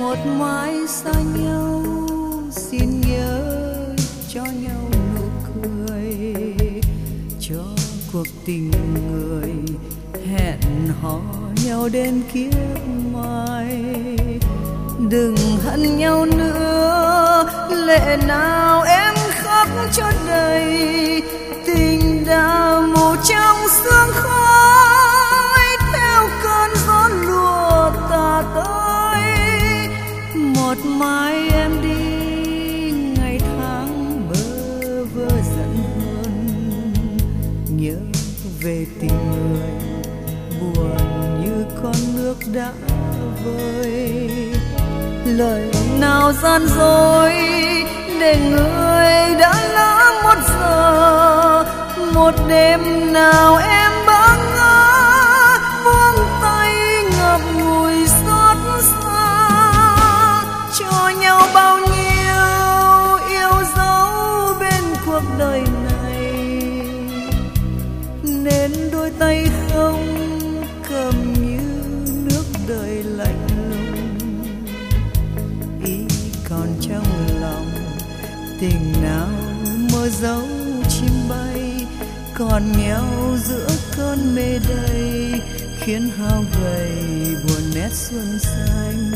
một mái xa nhau, xin nhớ cho nhau nụ cười, cho cuộc tình người hẹn hò nhau đến kiếp mai. Đừng hận nhau nữa, lệ nào em khóc cho đầy, tình đã mù trong sương khói, theo cơn gió lùa tà tới. Một mai em đi, ngày tháng bơ vơ giận hơn, nhớ về tình người buồn như con nước đã vơi. Lời nào gian dối để người đã lỡ một giờ, một đêm nào em bỡ ngỡ, buông tay ngập ngùi xót xa. Cho nhau bao nhiêu yêu dấu bên cuộc đời này, nên đôi tay không cầm như nước đời lạnh lùng. Ý còn trong lòng tình nào mơ dấu chim bay, còn nhau giữa cơn mê đầy, khiến hao gầy buồn nét xuân xanh.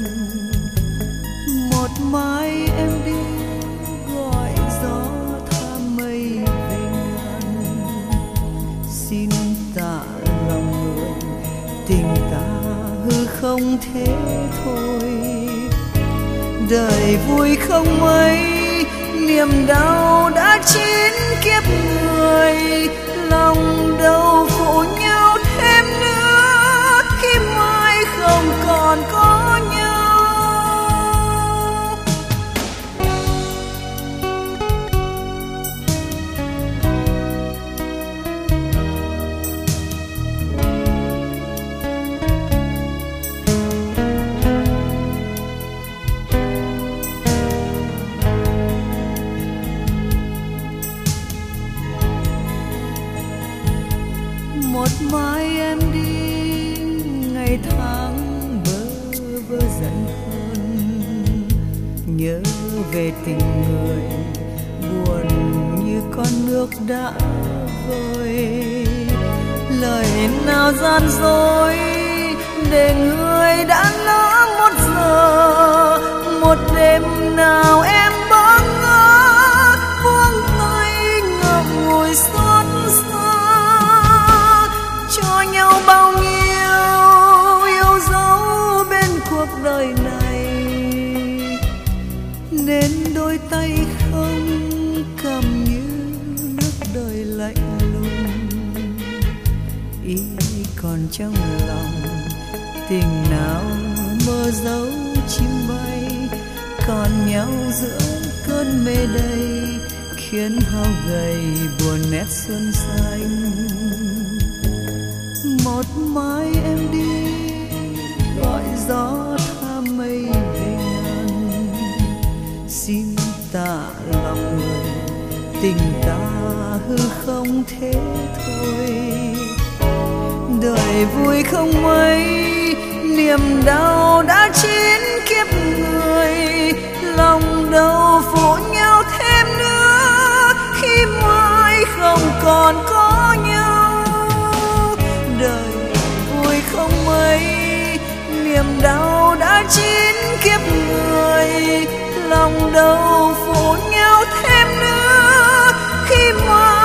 Một mai em đi, gọi gió tha mây về ngàn, xin tạ lòng người tình ta hư không thế thôi. Đời vui không mấy, niềm đau đã chín kiếp người, lòng đâu phụ nhau thêm nữa, khi mai không còn có nhau. Một mai em đi, ngày tháng bơ vơ giận hơn, nhớ về tình người buồn như con nước đã vơi. Lời nào gian dối để người đã lỡ một giờ, một đêm nào em bỡ ngỡ, buông tay ngậm ngùi xót xa. Cho nhau bao nhiêu yêu dấu bên cuộc đời này, nên đôi tay không cầm như nước đời lạnh lùng. Ý còn trong lòng tình nào mơ dấu chim bay, còn nhau giữa cơn mê đầy, khiến hao gầy buồn nét xuân xanh. Một mai em đi, gọi gió tha mây về ngàn, xin tạ lòng người tình ta hư không thế thôi. Đời vui không mấy, niềm đau đã chín kiếp người, lòng đâu phụ nhau thêm nữa, khi mai không còn có nhau. Đời vui không mấy, niềm đau đã chín kiếp người, lòng đâu phụ nhau thêm nữa, khi mai